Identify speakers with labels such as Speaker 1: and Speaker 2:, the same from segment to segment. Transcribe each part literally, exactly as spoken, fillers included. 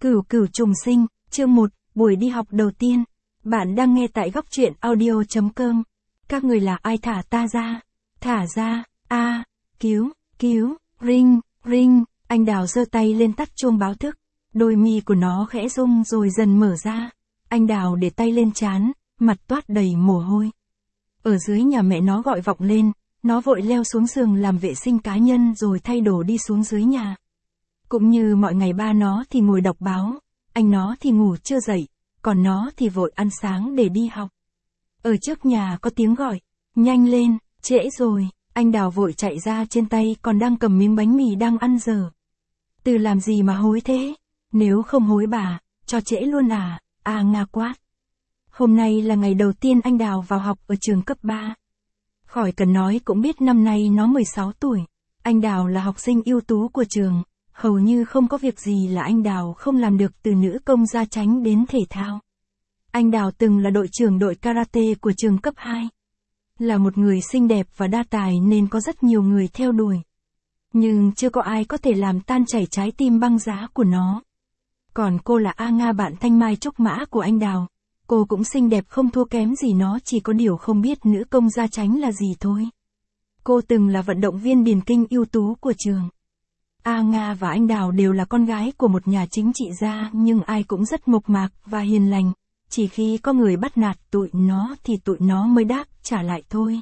Speaker 1: Cửu cửu trùng sinh, chương một, buổi đi học đầu tiên. Bạn đang nghe tại góc truyện audio chấm com. Các người là ai thả ta ra? Thả ra, a, cứu, cứu, ring, ring, anh Đào giơ tay lên tắt chuông báo thức. Đôi mi của nó khẽ rung rồi dần mở ra. Anh Đào để tay lên trán, mặt toát đầy mồ hôi. Ở dưới nhà mẹ nó gọi vọng lên, nó vội leo xuống giường làm vệ sinh cá nhân rồi thay đồ đi xuống dưới nhà. Cũng như mọi ngày ba nó thì ngồi đọc báo, anh nó thì ngủ chưa dậy, còn nó thì vội ăn sáng để đi học. Ở trước nhà có tiếng gọi, nhanh lên, trễ rồi, anh Đào vội chạy ra trên tay còn đang cầm miếng bánh mì đang ăn dở. Từ làm gì mà hối thế, nếu không hối bà, cho trễ luôn à, à Nga quát. Hôm nay là ngày đầu tiên anh Đào vào học ở trường cấp ba. Khỏi cần nói cũng biết năm nay nó mười sáu tuổi, anh Đào là học sinh ưu tú của trường. Hầu như không có việc gì là anh Đào không làm được, từ nữ công gia chánh đến thể thao. Anh Đào từng là đội trưởng đội karate của trường cấp hai. Là một người xinh đẹp và đa tài nên có rất nhiều người theo đuổi. Nhưng chưa có ai có thể làm tan chảy trái tim băng giá của nó. Còn cô là A Nga, bạn thanh mai trúc mã của anh Đào. Cô cũng xinh đẹp không thua kém gì nó, chỉ có điều không biết nữ công gia chánh là gì thôi. Cô từng là vận động viên điền kinh ưu tú của trường. A Nga và anh Đào đều là con gái của một nhà chính trị gia, nhưng ai cũng rất mộc mạc và hiền lành, chỉ khi có người bắt nạt tụi nó thì tụi nó mới đáp trả lại thôi.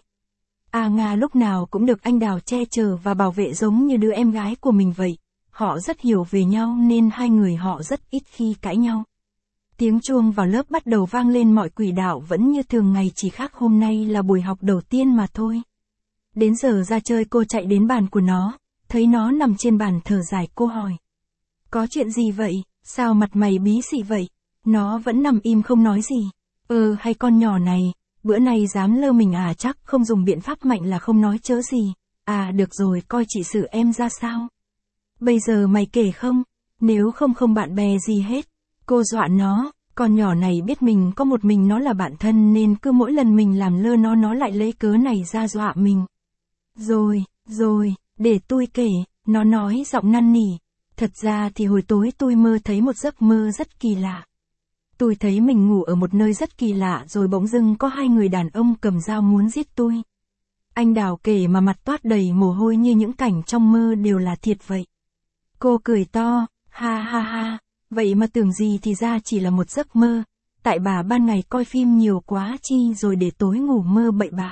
Speaker 1: A Nga lúc nào cũng được anh Đào che chở và bảo vệ giống như đứa em gái của mình vậy. Họ rất hiểu về nhau nên hai người họ rất ít khi cãi nhau. Tiếng chuông vào lớp bắt đầu vang lên, mọi quỷ đạo vẫn như thường ngày, chỉ khác hôm nay là buổi học đầu tiên mà thôi. Đến giờ ra chơi, cô chạy đến bàn của nó. Thấy nó nằm trên bàn thở dài, cô hỏi. Có chuyện gì vậy, sao mặt mày bí xị vậy? Nó vẫn nằm im không nói gì. Ờ hay con nhỏ này, bữa nay dám lơ mình à, chắc không dùng biện pháp mạnh là không nói chớ gì. À được rồi, coi chị xử em ra sao. Bây giờ mày kể không? Nếu không không bạn bè gì hết. Cô dọa nó, con nhỏ này biết mình có một mình nó là bạn thân nên cứ mỗi lần mình làm lơ nó nó lại lấy cớ này ra dọa mình. Rồi, rồi. Để tôi kể, nó nói giọng năn nỉ. Thật ra thì hồi tối tôi mơ thấy một giấc mơ rất kỳ lạ. Tôi thấy mình ngủ ở một nơi rất kỳ lạ rồi bỗng dưng có hai người đàn ông cầm dao muốn giết tôi. Anh Đào kể mà mặt toát đầy mồ hôi như những cảnh trong mơ đều là thiệt vậy. Cô cười to, ha ha ha, vậy mà tưởng gì thì ra chỉ là một giấc mơ. Tại bà ban ngày coi phim nhiều quá chi rồi để tối ngủ mơ bậy bạ.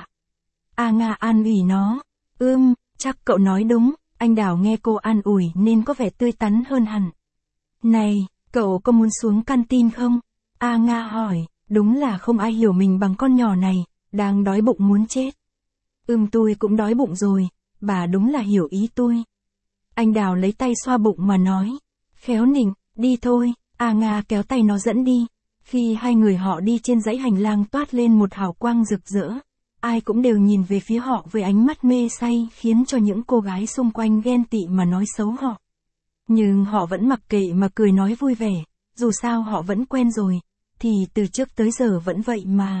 Speaker 1: A Nga an ủi nó, ưm. Chắc cậu nói đúng, anh Đào nghe cô an ủi nên có vẻ tươi tắn hơn hẳn. Này, cậu có muốn xuống canteen không? A Nga hỏi, đúng là không ai hiểu mình bằng con nhỏ này, đang đói bụng muốn chết. Ừm tôi cũng đói bụng rồi, bà đúng là hiểu ý tôi. Anh Đào lấy tay xoa bụng mà nói, khéo nịnh, đi thôi. A Nga kéo tay nó dẫn đi. Khi hai người họ đi trên dãy hành lang toát lên một hào quang rực rỡ. Ai cũng đều nhìn về phía họ với ánh mắt mê say, khiến cho những cô gái xung quanh ghen tị mà nói xấu họ. Nhưng họ vẫn mặc kệ mà cười nói vui vẻ, dù sao họ vẫn quen rồi, thì từ trước tới giờ vẫn vậy mà.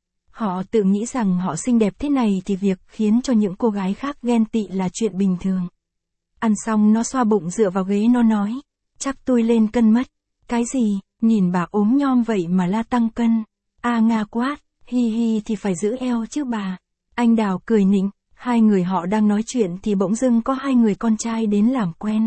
Speaker 1: Họ tự nghĩ rằng họ xinh đẹp thế này thì việc khiến cho những cô gái khác ghen tị là chuyện bình thường. Ăn xong nó xoa bụng dựa vào ghế, nó nói, chắc tôi lên cân mất. Cái gì, nhìn bà ốm nhom vậy mà la tăng cân. A Nga quát. Hi hi thì phải giữ eo chứ bà. Anh Đào cười nịnh, hai người họ đang nói chuyện thì bỗng dưng có hai người con trai đến làm quen.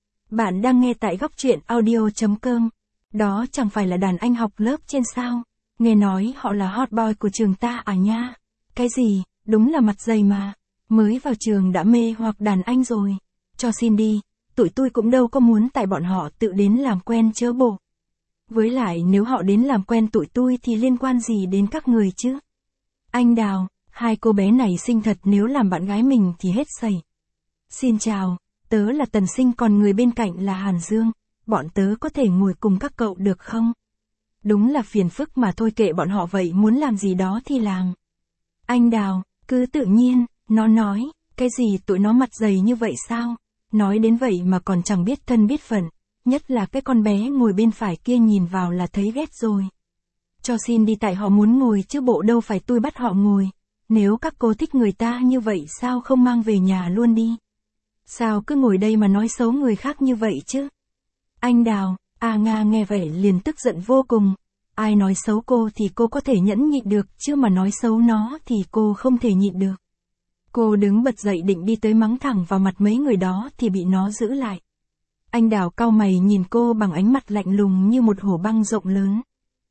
Speaker 1: Bạn đang nghe tại góc truyện audio chấm com. Đó chẳng phải là đàn anh học lớp trên sao? Nghe nói họ là hot boy của trường ta à nha? Cái gì, đúng là mặt dày mà. Mới vào trường đã mê hoặc đàn anh rồi. Cho xin đi, tụi tôi cũng đâu có muốn, tại bọn họ tự đến làm quen chớ bộ. Với lại nếu họ đến làm quen tụi tôi thì liên quan gì đến các người chứ? Anh Đào, hai cô bé này xinh thật, nếu làm bạn gái mình thì hết sảy. Xin chào, tớ là Tần Sinh, còn người bên cạnh là Hàn Dương. Bọn tớ có thể ngồi cùng các cậu được không? Đúng là phiền phức mà thôi, kệ bọn họ vậy, muốn làm gì đó thì làm. Anh Đào, cứ tự nhiên, nó nói, cái gì tụi nó mặt dày như vậy sao? Nói đến vậy mà còn chẳng biết thân biết phận. Nhất là cái con bé ngồi bên phải kia, nhìn vào là thấy ghét rồi. Cho xin đi, tại họ muốn ngồi chứ bộ đâu phải tôi bắt họ ngồi. Nếu các cô thích người ta như vậy sao không mang về nhà luôn đi? Sao cứ ngồi đây mà nói xấu người khác như vậy chứ? Anh Đào, A Nga nghe vậy liền tức giận vô cùng. Ai nói xấu cô thì cô có thể nhẫn nhịn được, chứ mà nói xấu nó thì cô không thể nhịn được. Cô đứng bật dậy định đi tới mắng thẳng vào mặt mấy người đó thì bị nó giữ lại. Anh Đào cau mày nhìn cô bằng ánh mặt lạnh lùng như một hồ băng rộng lớn.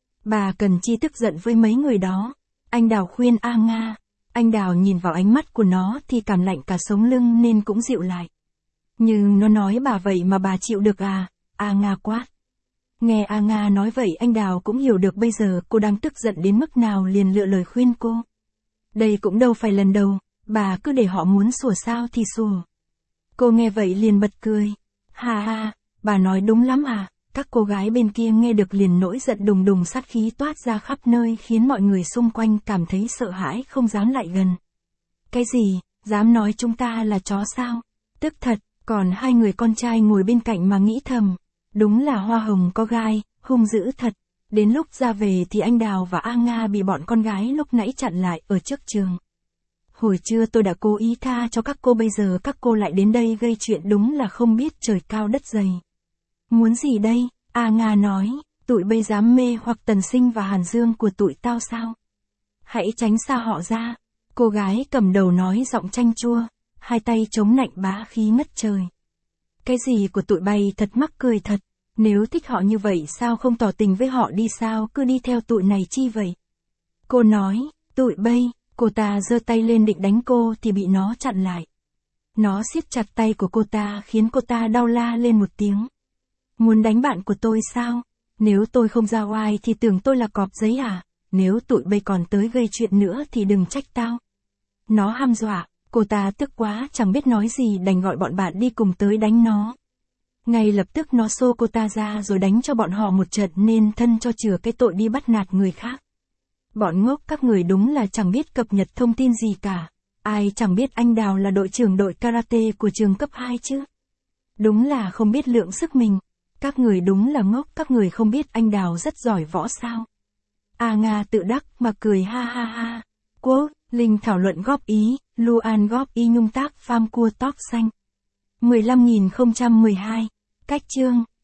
Speaker 1: Bà Cần Chi tức giận với mấy người đó. Anh Đào khuyên A Nga. Anh Đào nhìn vào ánh mắt của nó thì cảm lạnh cả sống lưng nên cũng dịu lại. Nhưng nó nói bà vậy mà bà chịu được à? A Nga quát. Nghe A Nga nói vậy anh Đào cũng hiểu được bây giờ cô đang tức giận đến mức nào, liền lựa lời khuyên cô. Đây cũng đâu phải lần đầu, bà cứ để họ muốn sủa sao thì sủa. Cô nghe vậy liền bật cười. Ha ha, bà nói đúng lắm à? Các cô gái bên kia nghe được liền nổi giận đùng đùng, sát khí toát ra khắp nơi khiến mọi người xung quanh cảm thấy sợ hãi không dám lại gần. Cái gì, dám nói chúng ta là chó sao? Tức thật, còn hai người con trai ngồi bên cạnh mà nghĩ thầm. Đúng là hoa hồng có gai, hung dữ thật. Đến lúc ra về thì anh Đào và A Nga bị bọn con gái lúc nãy chặn lại ở trước trường. Hồi trưa tôi đã cố ý tha cho các cô, bây giờ các cô lại đến đây gây chuyện, đúng là không biết trời cao đất dày. Muốn gì đây? A Nga nói, tụi bây dám mê hoặc Tần Sinh và Hàn Dương của tụi tao sao? Hãy tránh xa họ ra. Cô gái cầm đầu nói giọng chanh chua, hai tay chống nạnh bá khí ngất trời. Cái gì của tụi bay thật mắc cười thật. Nếu thích họ như vậy sao không tỏ tình với họ đi, sao cứ đi theo tụi này chi vậy? Cô nói, tụi bay, cô ta giơ tay lên định đánh cô thì bị nó chặn lại. Nó siết chặt tay của cô ta khiến cô ta đau la lên một tiếng. Muốn đánh bạn của tôi sao? Nếu tôi không ra oai thì tưởng tôi là cọp giấy à? Nếu tụi bay còn tới gây chuyện nữa thì đừng trách tao. Nó hăm dọa, cô ta tức quá chẳng biết nói gì đành gọi bọn bạn đi cùng tới đánh nó. Ngay lập tức nó xô cô ta ra rồi đánh cho bọn họ một trận nên thân cho chừa cái tội đi bắt nạt người khác. Bọn ngốc các người đúng là chẳng biết cập nhật thông tin gì cả. Ai chẳng biết anh Đào là đội trưởng đội karate của trường cấp hai chứ. Đúng là không biết lượng sức mình. Các người đúng là ngốc, các người không biết anh Đào rất giỏi võ sao. A Nga tự đắc mà cười ha ha ha. Quote, Linh thảo luận góp ý, Luan góp ý nhung tác pham cua tóc xanh. mười lăm nghìn không trăm mười hai. Cách chương.